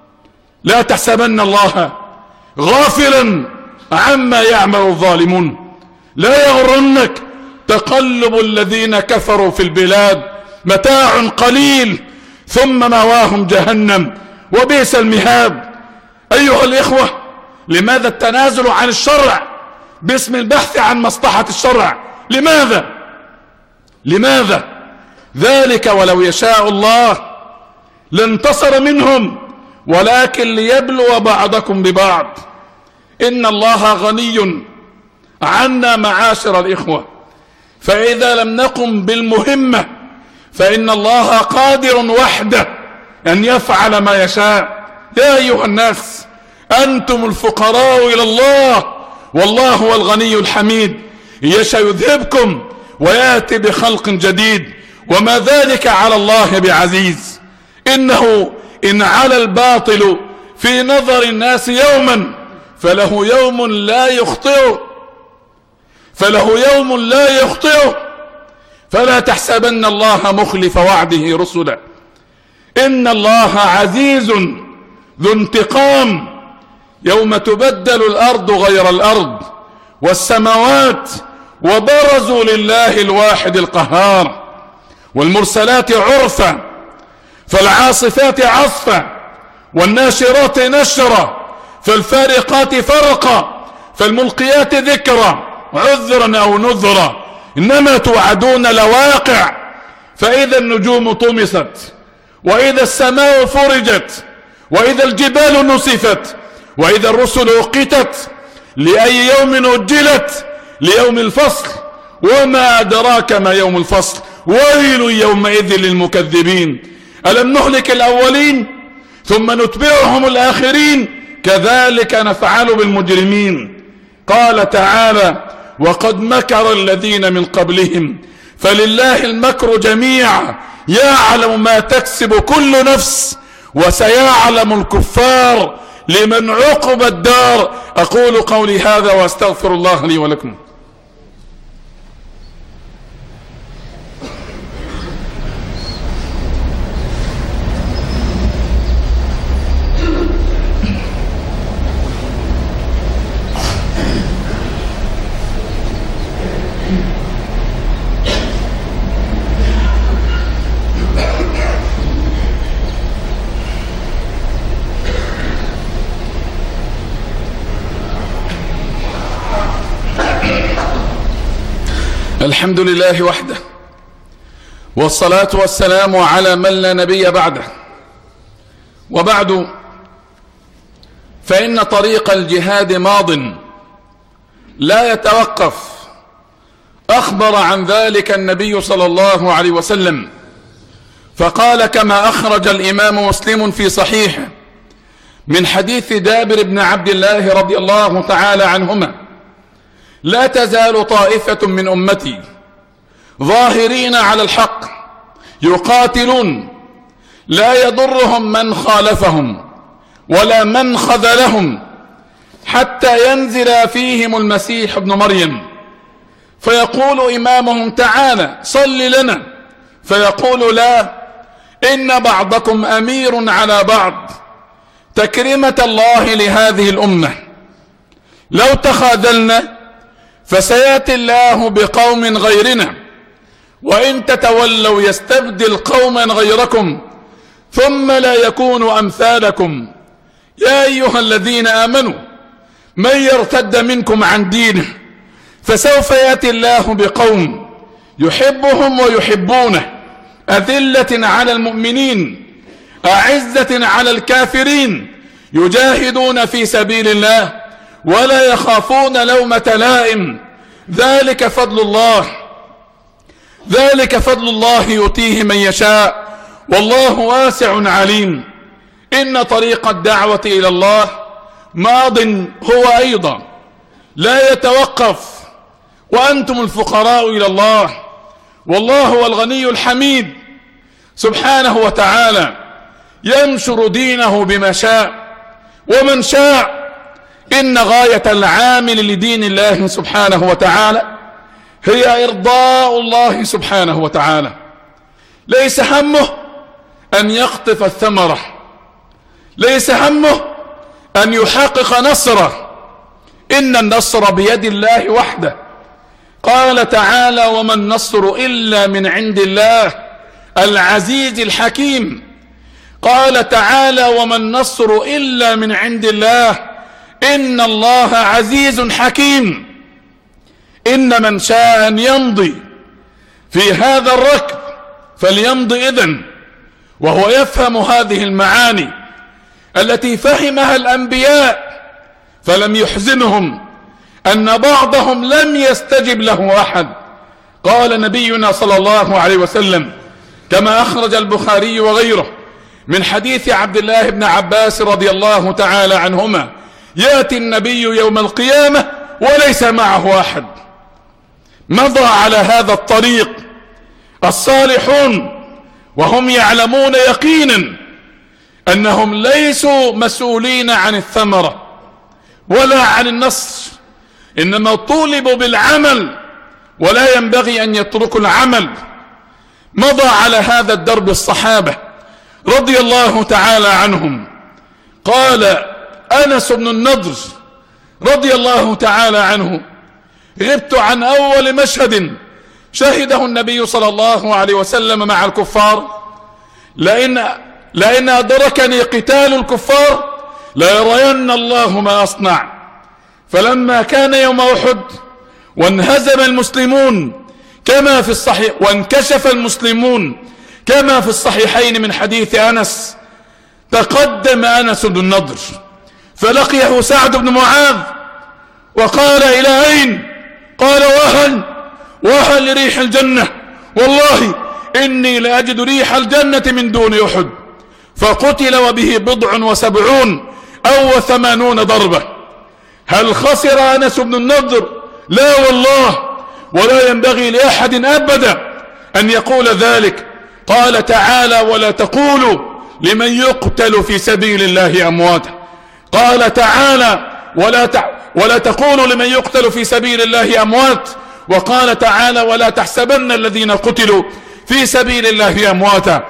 لا تحسبن الله غافلا عما يعمل الظالمون. لا يغرنك تقلب الذين كفروا في البلاد، متاع قليل ثم مواهم جهنم وبئس المهاد. أيها الإخوة، لماذا التنازل عن الشرع باسم البحث عن مصلحة الشرع؟ لماذا؟ ذلك ولو يشاء الله لانتصر منهم ولكن ليبلو بعضكم ببعض. إن الله غني عنا معاشر الإخوة، فإذا لم نقم بالمهمة فإن الله قادر وحده أن يفعل ما يشاء. يا أيها الناس، أنتم الفقراء إلى الله والله هو الغني الحميد. يشاء يذهبكم ويأتي بخلق جديد وما ذلك على الله بعزيز. إنه إن على الباطل في نظر الناس يوما فله يوم لا يخطئه، فلا تحسبن الله مخلف وعده رسلا، إن الله عزيز ذو انتقام، يوم تبدل الأرض غير الأرض والسماوات وبرزوا لله الواحد القهار، والمرسلات عرفا فالعاصفات عصفا والناشرات نشرا فالفارقات فرقا فالملقيات ذكرا عذرا أو نذرا، إنما توعدون لواقع، فإذا النجوم طمست وإذا السماء فرجت وإذا الجبال نسفت وإذا الرسل أقتت لأي يوم أجلت، ليوم الفصل، وما أدراك ما يوم الفصل، ويل يومئذ للمكذبين، ألم نهلك الأولين ثم نتبعهم الآخرين كذلك نفعل بالمجرمين. قال تعالى وقد مكر الذين من قبلهم فلله المكر جميعا يعلم ما تكسب كل نفس وسيعلم الكفار لمن عقب الدار. أقول قولي هذا وأستغفر الله لي ولكم. الحمد لله وحده، والصلاة والسلام على من لا نبي بعده، وبعد، فإن طريق الجهاد ماض لا يتوقف. أخبر عن ذلك النبي صلى الله عليه وسلم فقال كما أخرج الإمام مسلم في صحيحه من حديث جابر بن عبد الله رضي الله تعالى عنهما: لا تزال طائفة من أمتي ظاهرين على الحق يقاتلون لا يضرهم من خالفهم ولا من خذلهم حتى ينزل فيهم المسيح ابن مريم، فيقول إمامهم تعالى صل لنا، فيقول لا، إن بعضكم أمير على بعض، تكريمة الله لهذه الأمة. لو تخاذلنا فسيأتي الله بقوم غيرنا، وإن تتولوا يستبدل قوما غيركم ثم لا يكونوا أمثالكم. يا أيها الذين آمنوا من يرتد منكم عن دينه فسوف يأتي الله بقوم يحبهم ويحبونه، أذلة على المؤمنين أعزة على الكافرين، يجاهدون في سبيل الله ولا يخافون لومة لائم. ذلك فضل الله يؤتيه من يشاء والله واسع عليم. إن طريق الدعوة إلى الله ماض هو أيضا لا يتوقف، وأنتم الفقراء إلى الله والله هو الغني الحميد سبحانه وتعالى، ينشر دينه بما شاء ومن شاء. إن غاية العامل لدين الله سبحانه وتعالى هي إرضاء الله سبحانه وتعالى، ليس همه أن يقطف الثمرة، ليس همه أن يحقق نصره، إن النصر بيد الله وحده. قال تعالى وما النصر إلا من عند الله العزيز الحكيم. قال تعالى وما النصر إلا من عند الله إن الله عزيز حكيم. إن من شاء أن يمضي في هذا الركب فليمضي إذن، وهو يفهم هذه المعاني التي فهمها الأنبياء، فلم يحزنهم أن بعضهم لم يستجب له أحد. قال نبينا صلى الله عليه وسلم كما أخرج البخاري وغيره من حديث عبد الله بن عباس رضي الله تعالى عنهما: يأتي النبي يوم القيامة وليس معه أحد. مضى على هذا الطريق الصالحون وهم يعلمون يقينا أنهم ليسوا مسؤولين عن الثمرة ولا عن النصر، إنما طولبوا بالعمل ولا ينبغي أن يتركوا العمل. مضى على هذا الدرب الصحابة رضي الله تعالى عنهم. قال أنس بن النضر رضي الله تعالى عنه: غبت عن أول مشهد شهده النبي صلى الله عليه وسلم مع الكفار، لئن أدركني قتال الكفار ليرين الله ما أصنع. فلما كان يوم أحد وانهزم المسلمون كما في الصحيح، وانكشف المسلمون كما في الصحيحين من حديث أنس، تقدم أنس بن النضر فلقيه سعد بن معاذ وقال: إلى أين؟ قال: وهل لريح الجنة، والله إني لأجد ريح الجنة من دون أحد. فقتل وبه 77 أو 80 ضربة. هل خسر أنس بن النضر؟ لا والله، ولا ينبغي لأحد أبدا أن يقول ذلك. قال تعالى: ولا تقولوا لمن يقتل في سبيل الله أمواتا. قال تعالى: ولا تقولوا لمن يقتل في سبيل الله أموات. وقال تعالى: ولا تحسبن الذين قتلوا في سبيل الله أمواتا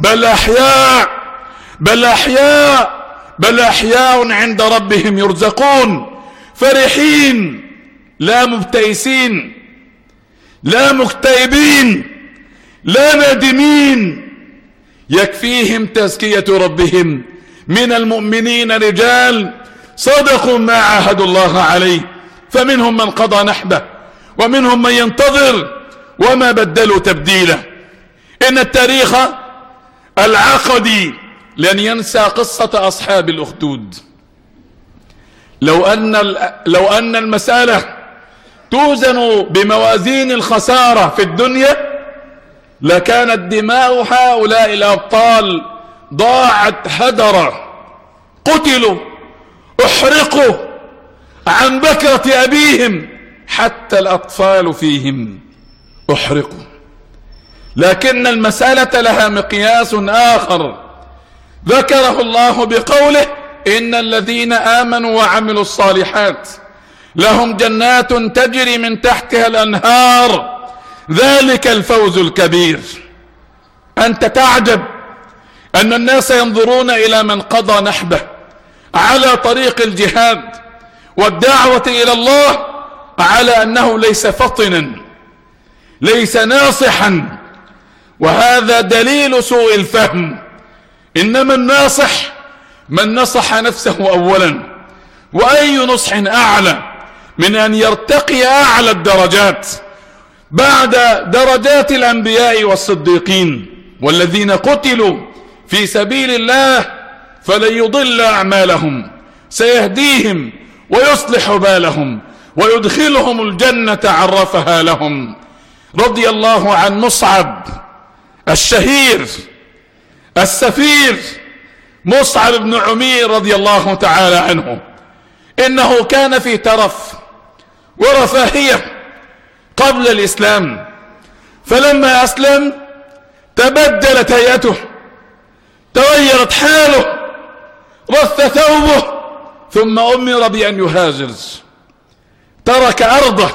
بل أحياء عند ربهم يرزقون فرحين لا مبتئسين لا مكتئبين لا نادمين، يكفيهم تزكية ربهم من المؤمنين رجال صدقوا ما عاهدوا الله عليه، فمنهم من قضى نحبه ومنهم من ينتظر وما بدلوا تبديلا. إن التاريخ العقدي لن ينسى قصة أصحاب الأخدود. لو أن المسألة توزن بموازين الخسارة في الدنيا لكانت دماء هؤلاء الأبطال ضاعت هدرا، قتلوا احرقوا عن بكرة أبيهم، حتى الأطفال فيهم احرقوا. لكن المسألة لها مقياس آخر ذكره الله بقوله: إن الذين آمنوا وعملوا الصالحات لهم جنات تجري من تحتها الأنهار ذلك الفوز الكبير. أنت تعجب أن الناس ينظرون إلى من قضى نحبه على طريق الجهاد والدعوة إلى الله على أنه ليس فطنا ليس ناصحا، وهذا دليل سوء الفهم. إنما الناصح من نصح نفسه أولا، وأي نصح أعلى من أن يرتقي أعلى الدرجات بعد درجات الأنبياء والصديقين والذين قتلوا في سبيل الله فلن يضل أعمالهم، سيهديهم ويصلح بالهم ويدخلهم الجنة عرفها لهم. رضي الله عن مصعب الشهير السفير مصعب بن عمير رضي الله تعالى عنه. إنه كان في ترف ورفاهية قبل الإسلام، فلما أسلم تبدلت هيئته، تغيرت حاله، رث ثوبه، ثم أمر بأن يهاجر. ترك أرضه،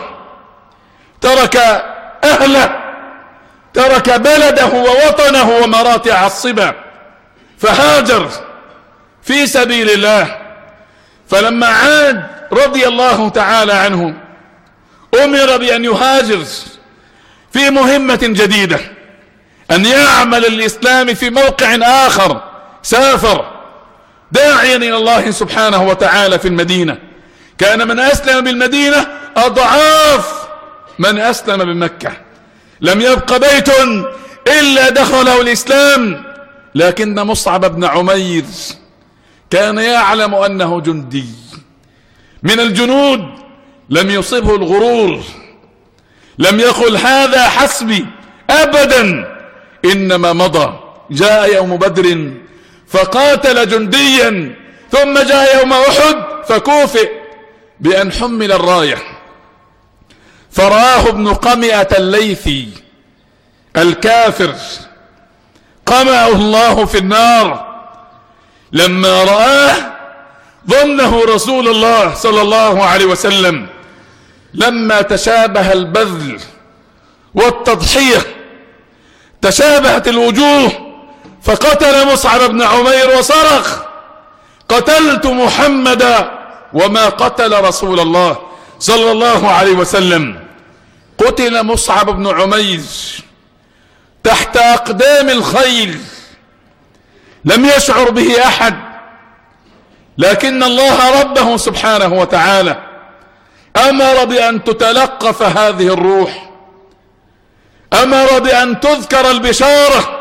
ترك أهله، ترك بلده ووطنه ومراتع الصبا، فهاجر في سبيل الله. فلما عاد رضي الله تعالى عنه أمر بأن يهاجر في مهمة جديدة، أن يعمل الإسلام في موقع آخر. سافر داعيا إلى الله سبحانه وتعالى في المدينة. كان من أسلم بالمدينة أضعاف من أسلم بمكة، لم يبق بيت إلا دخله الإسلام. لكن مصعب بن عمير كان يعلم أنه جندي من الجنود، لم يصبه الغرور، لم يقل هذا حسبي أبدا، إنما مضى. جاء يوم بدر فقاتل جنديا، ثم جاء يوم أحد فكوفئ بأن حمل الراية، فرآه ابن قمئة الليثي الكافر قمعه الله في النار لما رآه ظنه رسول الله صلى الله عليه وسلم، لما تشابه البذل والتضحية تشابهت الوجوه، فقتل مصعب بن عمير وصرخ: قتلت محمدا وما قتل رسول الله صلى الله عليه وسلم. قتل مصعب بن عمير تحت أقدام الخيل، لم يشعر به أحد، لكن الله ربه سبحانه وتعالى أمر بأن تتلقف هذه الروح، أمر بأن تذكر البشارة.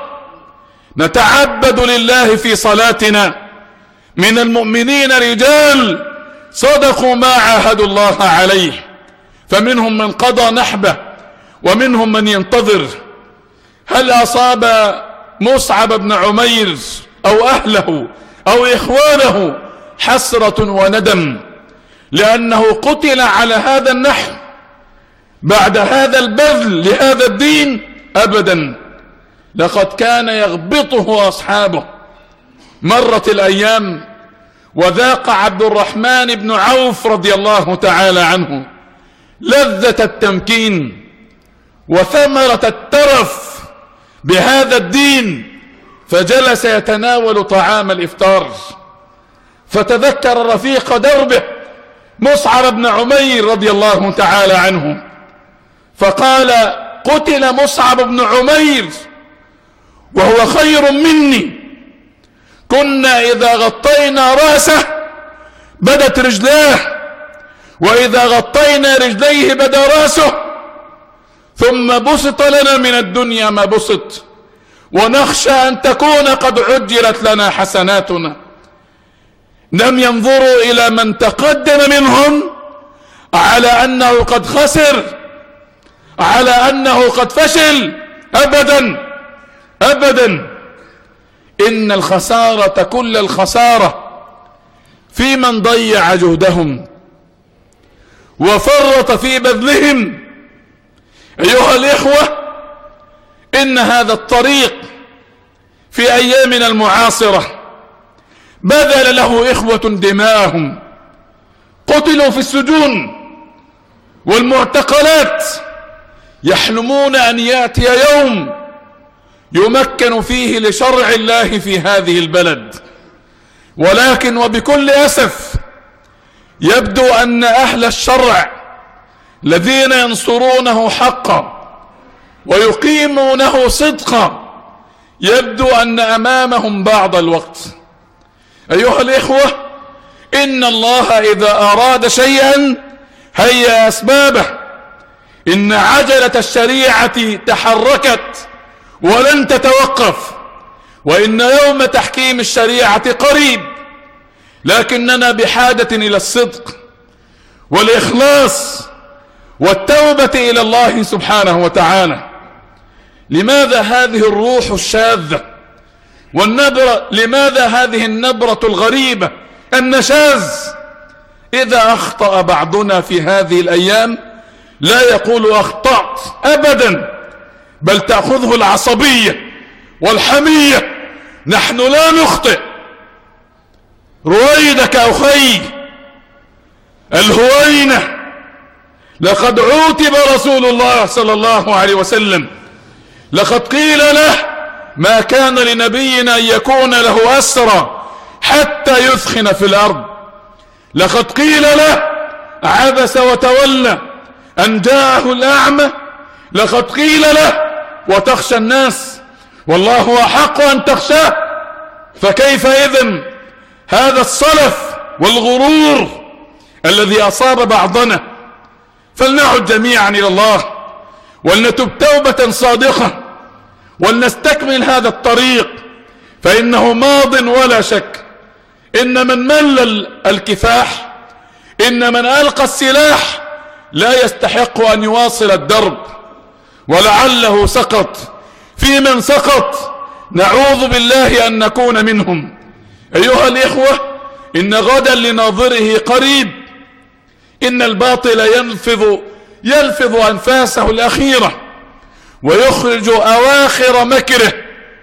نتعبد لله في صلاتنا، من المؤمنين رجال صدقوا ما عاهدوا الله عليه، فمنهم من قضى نحبه ومنهم من ينتظر. هل أصاب مصعب بن عمير أو أهله أو إخوانه حسرة وندم لأنه قتل على هذا النحو بعد هذا البذل لهذا الدين؟ أبدا، لقد كان يغبطه أصحابه. مرت الأيام وذاق عبد الرحمن بن عوف رضي الله تعالى عنه لذة التمكين وثمرة الترف بهذا الدين، فجلس يتناول طعام الإفطار، فتذكر رفيق دربه مصعب بن عمير رضي الله تعالى عنه، فقال: قتل مصعب بن عمير وهو خير مني، كنا إذا غطينا رأسه بدت رجلاه، وإذا غطينا رجليه بدا رأسه، ثم بسط لنا من الدنيا ما بسط، ونخشى أن تكون قد عجلت لنا حسناتنا. لم ينظروا إلى من تقدم منهم على أنه قد خسر، على أنه قد فشل، أبدا أبدا. إن الخسارة كل الخسارة في من ضيع جهدهم وفرط في بذلهم. أيها الإخوة، إن هذا الطريق في أيامنا المعاصرة بذل له إخوة دماءهم، قتلوا في السجون والمعتقلات، يحلمون أن يأتي يوم يمكن فيه لشرع الله في هذه البلد، ولكن وبكل أسف يبدو أن أهل الشرع الذين ينصرونه حقا ويقيمونه صدقا يبدو أن أمامهم بعض الوقت. أيها الإخوة، إن الله إذا أراد شيئا هيأ أسبابه. إن عجلة الشريعة تحركت ولن تتوقف، وإن يوم تحكيم الشريعة قريب، لكننا بحاجة إلى الصدق والإخلاص والتوبة إلى الله سبحانه وتعالى. لماذا هذه الروح الشاذة والنبرة؟ لماذا هذه النبرة الغريبة النشاز؟ إذا أخطأ بعضنا في هذه الأيام لا يقول أخطأت أبدا، بل تأخذه العصبية والحمية. نحن لا نخطئ. رويدك أخي الهوينة، لقد عوتب رسول الله صلى الله عليه وسلم، لقد قيل له: ما كان لنبينا أن يكون له أسرى حتى يثخن في الأرض. لقد قيل له: عبس وتولى أن جاءه الأعمى. لقد قيل له: وتخشى الناس والله أحق أن تخشاه. فكيف إذن هذا الصلف والغرور الذي أصاب بعضنا؟ فلنعد جميعا إلى الله ولنتب توبة صادقة ولنستكمل هذا الطريق، فإنه ماض ولا شك. إن من مل الكفاح، إن من ألقى السلاح لا يستحق أن يواصل الدرب، ولعله سقط في من سقط، نعوذ بالله أن نكون منهم. أيها الإخوة، إن غدا لناظره قريب. إن الباطل يلفظ أنفاسه الأخيرة ويخرج أواخر مكره.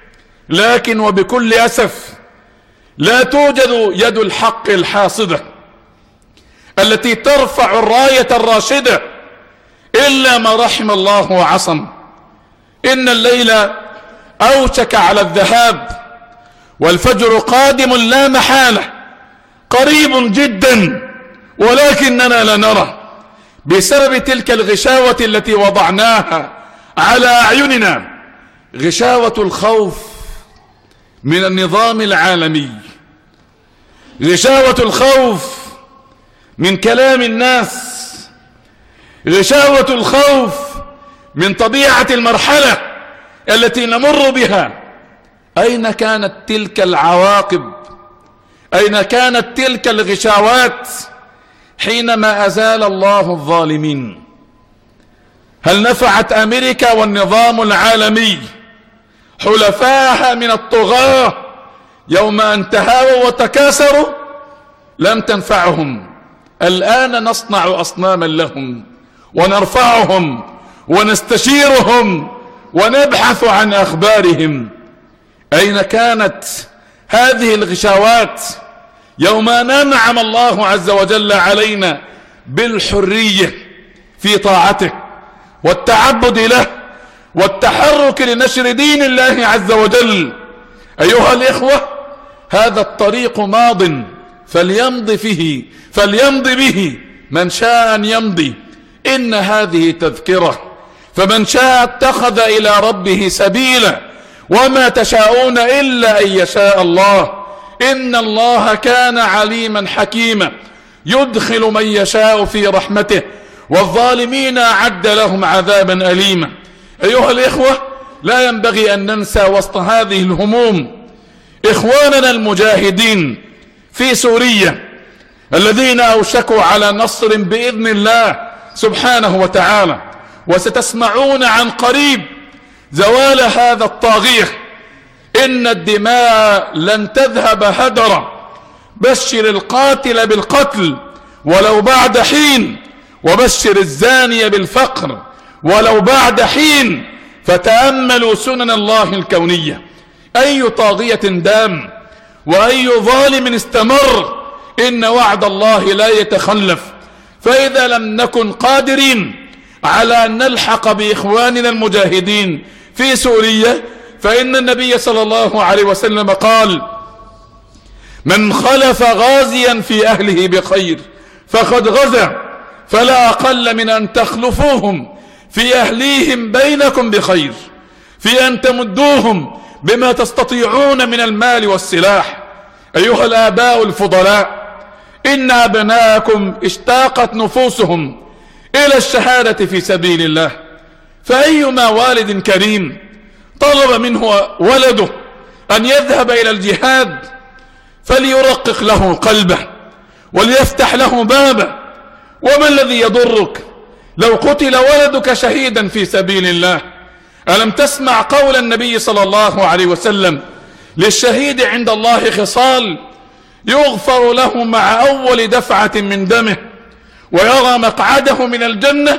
لكن وبكل أسف لا توجد يد الحق الحاصدة التي ترفع الراية الراشدة إلا ما رحم الله وعصم. إن الليل أوشك على الذهاب والفجر قادم لا محالة، قريب جدا، ولكننا لا نرى بسبب تلك الغشاوة التي وضعناها على أعيننا، غشاوة الخوف من النظام العالمي، غشاوة الخوف من كلام الناس، غشاوة الخوف من طبيعة المرحلة التي نمر بها. أين كانت تلك العواقب؟ أين كانت تلك الغشاوات حينما أزال الله الظالمين؟ هل نفعت أمريكا والنظام العالمي حلفاها من الطغاة يوم أن تهاووا وتكاثروا؟ لم تنفعهم. الآن نصنع أصناما لهم ونرفعهم ونستشيرهم ونبحث عن أخبارهم. أين كانت هذه الغشاوات يوم أن أنعم الله عز وجل علينا بالحرية في طاعته والتعبد له والتحرك لنشر دين الله عز وجل؟ أيها الإخوة، هذا الطريق ماض فليمضي به من شاء أن يمضي. إن هذه تذكرة، فمن شاء اتخذ إلى ربه سبيلا، وما تشاءون إلا أن يشاء الله. إن الله كان عليما حكيما، يدخل من يشاء في رحمته، والظالمين أعد لهم عذابا أليما. أيها الإخوة، لا ينبغي أن ننسى وسط هذه الهموم إخواننا المجاهدين في سوريا الذين أوشكوا على نصر بإذن الله سبحانه وتعالى، وستسمعون عن قريب زوال هذا الطاغية. إن الدماء لن تذهب هدرا، بشر القاتل بالقتل ولو بعد حين، وبشر الزاني بالفقر ولو بعد حين. فتأملوا سنن الله الكونية، أي طاغية دام وأي ظالم استمر، إن وعد الله لا يتخلف. فإذا لم نكن قادرين على أن نلحق بإخواننا المجاهدين في سوريا، فإن النبي صلى الله عليه وسلم قال: من خلف غازيا في أهله بخير فقد غزا، فلا أقل من أن تخلفوهم في أهليهم بينكم بخير، في أن تمدوهم بما تستطيعون من المال والسلاح. أيها الآباء الفضلاء، إن أبناءكم اشتاقت نفوسهم إلى الشهادة في سبيل الله، فأيما والد كريم طلب منه ولده أن يذهب إلى الجهاد فليرقق له قلبه وليفتح له بابه. وما الذي يضرك لو قتل ولدك شهيدا في سبيل الله؟ ألم تسمع قول النبي صلى الله عليه وسلم: للشهيد عند الله خصال، يغفر له مع أول دفعة من دمه، ويرى مقعده من الجنة،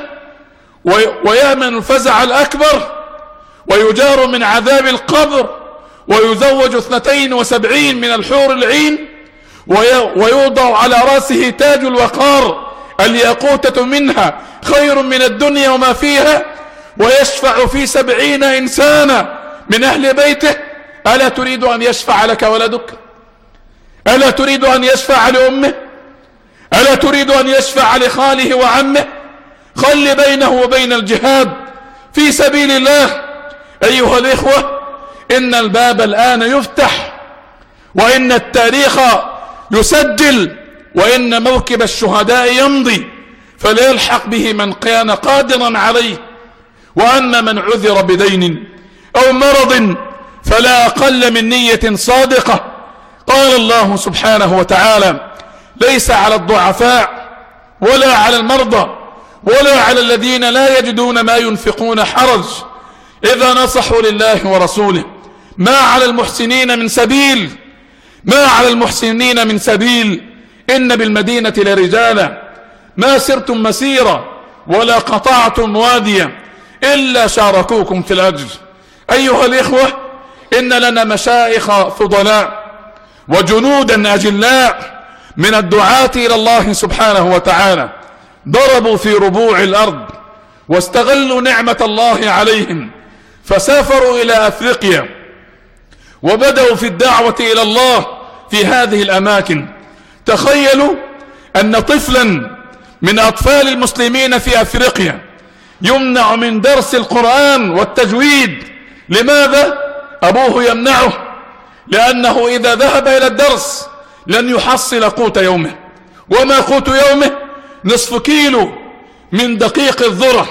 ويأمن الفزع الأكبر، ويجار من عذاب القبر، ويزوج 72 من الحور العين، ويوضع على رأسه تاج الوقار، الياقوتة منها خير من الدنيا وما فيها، ويشفع في 70 إنسانا من أهل بيته. ألا تريد أن يشفع لك ولدك؟ ألا تريد أن يشفع لأمه؟ ألا تريد أن يشفع لخاله وعمه؟ خل بينه وبين الجهاد في سبيل الله. أيها الإخوة، إن الباب الآن يفتح، وإن التاريخ يسجل، وإن موكب الشهداء يمضي، فليلحق به من كان قادرا عليه. وأما من عذر بدين أو مرض فلا أقل من نية صادقة. قال الله سبحانه وتعالى: ليس على الضعفاء ولا على المرضى ولا على الذين لا يجدون ما ينفقون حرج إذا نصحوا لله ورسوله، ما على المحسنين من سبيل، ما على المحسنين من سبيل. إن بالمدينة لرجالا ما سرتم مسيرا ولا قطعتم واديا إلا شاركوكم في الأجر. أيها الإخوة، إن لنا مشايخ فضلاء وجنودا أجلاء من الدعاة إلى الله سبحانه وتعالى، ضربوا في ربوع الأرض واستغلوا نعمة الله عليهم، فسافروا إلى أفريقيا وبدأوا في الدعوة إلى الله في هذه الأماكن. تخيلوا أن طفلا من أطفال المسلمين في أفريقيا يمنع من درس القرآن والتجويد. لماذا؟ أبوه يمنعه، لأنه إذا ذهب إلى الدرس لن يحصل قوت يومه. وما قوت يومه؟ نصف كيلو من دقيق الذرة.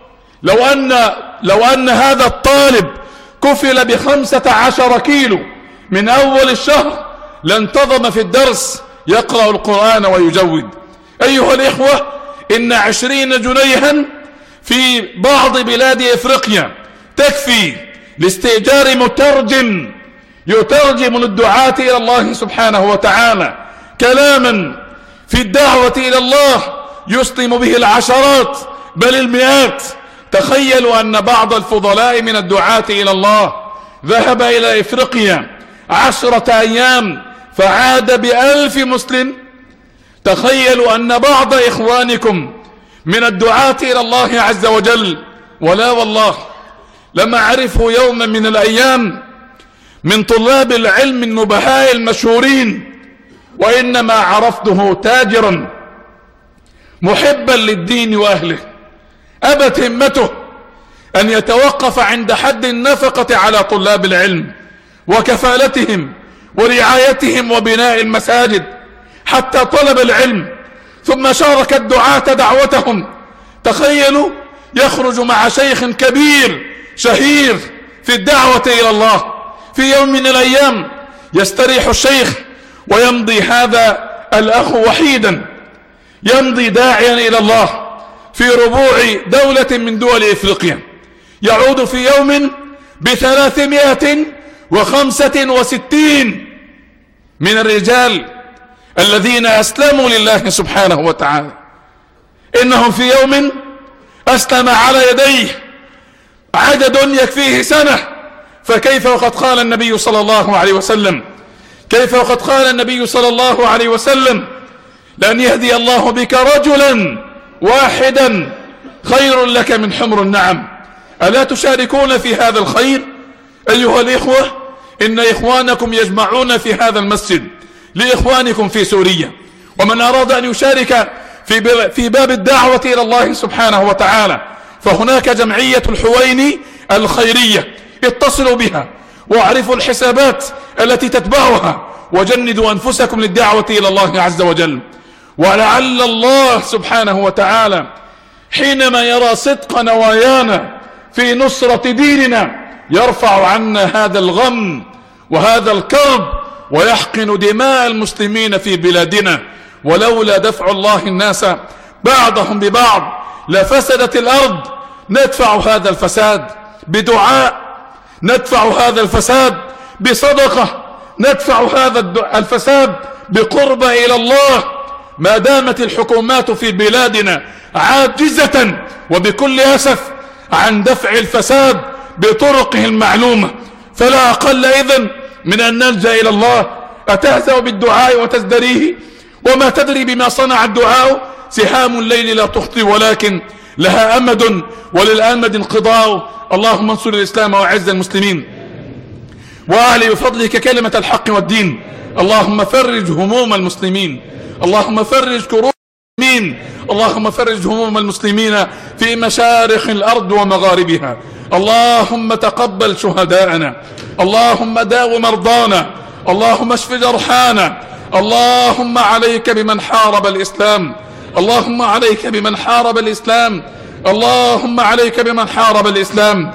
لو أن هذا الطالب كفل ب15 كيلو من أول الشهر لانتظم في الدرس يقرأ القرآن ويجود. أيها الإخوة، إن 20 جنيها في بعض بلاد إفريقيا تكفي لاستئجار مترجم يترجم للدعاة إلى الله سبحانه وتعالى كلاما في الدعوة إلى الله يسلم به العشرات بل المئات. تخيلوا أن بعض الفضلاء من الدعاة إلى الله ذهب إلى إفريقيا 10 أيام فعاد ب1000 مسلم. تخيلوا أن بعض إخوانكم من الدعاة إلى الله عز وجل، ولا والله لما عرفوا يوما من الأيام من طلاب العلم النبهاء المشهورين، وإنما عرفته تاجرا محبا للدين وأهله، أبت همته أن يتوقف عند حد النفقة على طلاب العلم وكفالتهم ورعايتهم وبناء المساجد حتى طلب العلم، ثم شارك الدعاة دعوتهم. تخيلوا يخرج مع شيخ كبير شهير في الدعوة إلى الله، في يوم من الأيام يستريح الشيخ ويمضي هذا الأخ وحيدا، يمضي داعيا إلى الله في ربوع دولة من دول إفريقيا، يعود في يوم ب365 من الرجال الذين أسلموا لله سبحانه وتعالى. إنهم في يوم أسلم على يديه عدد يكفيه سنة. فكيف وقد قال النبي صلى الله عليه وسلم، كيف وقد قال النبي صلى الله عليه وسلم: لأن يهدي الله بك رجلا واحدا خير لك من حمر النعم. ألا تشاركون في هذا الخير؟ أيها الإخوة، إن إخوانكم يجمعون في هذا المسجد لإخوانكم في سوريا، ومن أراد أن يشارك في باب الدعوة إلى الله سبحانه وتعالى فهناك جمعية الحويني الخيرية، اتصلوا بها واعرفوا الحسابات التي تتبعها وجندوا أنفسكم للدعوة إلى الله عز وجل. ولعل الله سبحانه وتعالى حينما يرى صدق نوايانا في نصرة ديننا يرفع عنا هذا الغم وهذا الكرب ويحقن دماء المسلمين في بلادنا. ولولا دفع الله الناس بعضهم ببعض لفسدت الأرض. ندفع هذا الفساد بدعاء، ندفع هذا الفساد بصدقة، ندفع هذا الفساد بقربة إلى الله. ما دامت الحكومات في بلادنا عاجزة وبكل أسف عن دفع الفساد بطرقه المعلومة، فلا أقل إذن من أن نلجأ إلى الله. أتهزأ بالدعاء وتزدريه؟ وما تدري بما صنع الدعاء. سهام الليل لا تخطي ولكن لها أمد وللأمد انقضاء. اللهم انصر الإسلام وأعز المسلمين وأعلي بفضلك كلمة الحق والدين. اللهم فرج هموم المسلمين، اللهم فرج كروب المسلمين، اللهم فرج هموم المسلمين في مشارق الأرض ومغاربها. اللهم تقبل شهداءنا، اللهم داو مرضانا، اللهم اشف جرحانا. اللهم عليك بمن حارب الإسلام، اللهم عليك بمن حارب الإسلام، اللهم عليك بمن حارب الإسلام.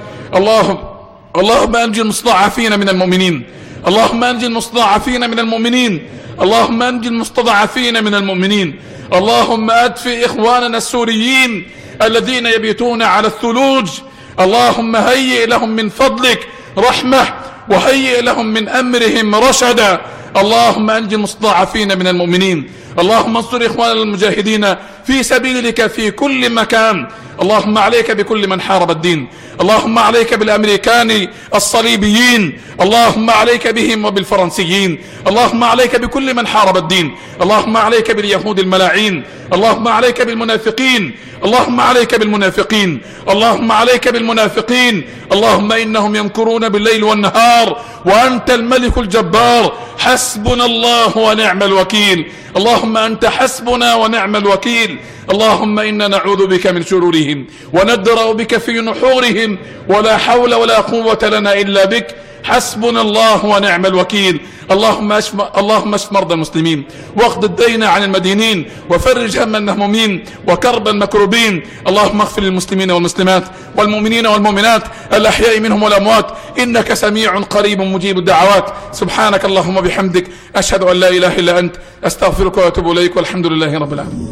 اللهم أنجي المستضعفين من المؤمنين، اللهم أنجي المستضعفين من المؤمنين، اللهم أنجي المستضعفين من المؤمنين. اللهم أدفئ إخواننا السوريين الذين يبيتون على الثلوج. اللهم هيئ لهم من فضلك رحمة وهيئ لهم من أمرهم رشدا. اللهم أنجي المستضعفين من المؤمنين. اللهم انصر إخواننا المجاهدين في سبيلك في كل مكان. اللهم عليك بكل من حارب الدين، اللهم عليك بالأمريكان الصليبيين، اللهم عليك بهم وبالفرنسيين، اللهم عليك بكل من حارب الدين، اللهم عليك باليهود الملاعين، اللهم عليك بالمنافقين، اللهم عليك بالمنافقين، اللهم عليك بالمنافقين. اللهم إنهم يمكرون بالليل والنهار وأنت الملك الجبار. حسبنا الله ونعم الوكيل. اللهم أنت حسبنا ونعم الوكيل. اللهم إنا نعوذ بك من شرورهم وندرأ بك في نحورهم، ولا حول ولا قوة لنا إلا بك. حسبنا الله ونعم الوكيل. اللهم اشف مرضى المسلمين، واقض الدين عن المدينين، وفرج هم المهمومين وكرب المكروبين. اللهم اغفر للمسلمين والمسلمات والمؤمنين والمؤمنات الأحياء منهم والأموات، إنك سميع قريب مجيب الدعوات. سبحانك اللهم وبحمدك، أشهد أن لا إله إلا أنت، أستغفرك وأتوب إليك، والحمد لله رب العالمين.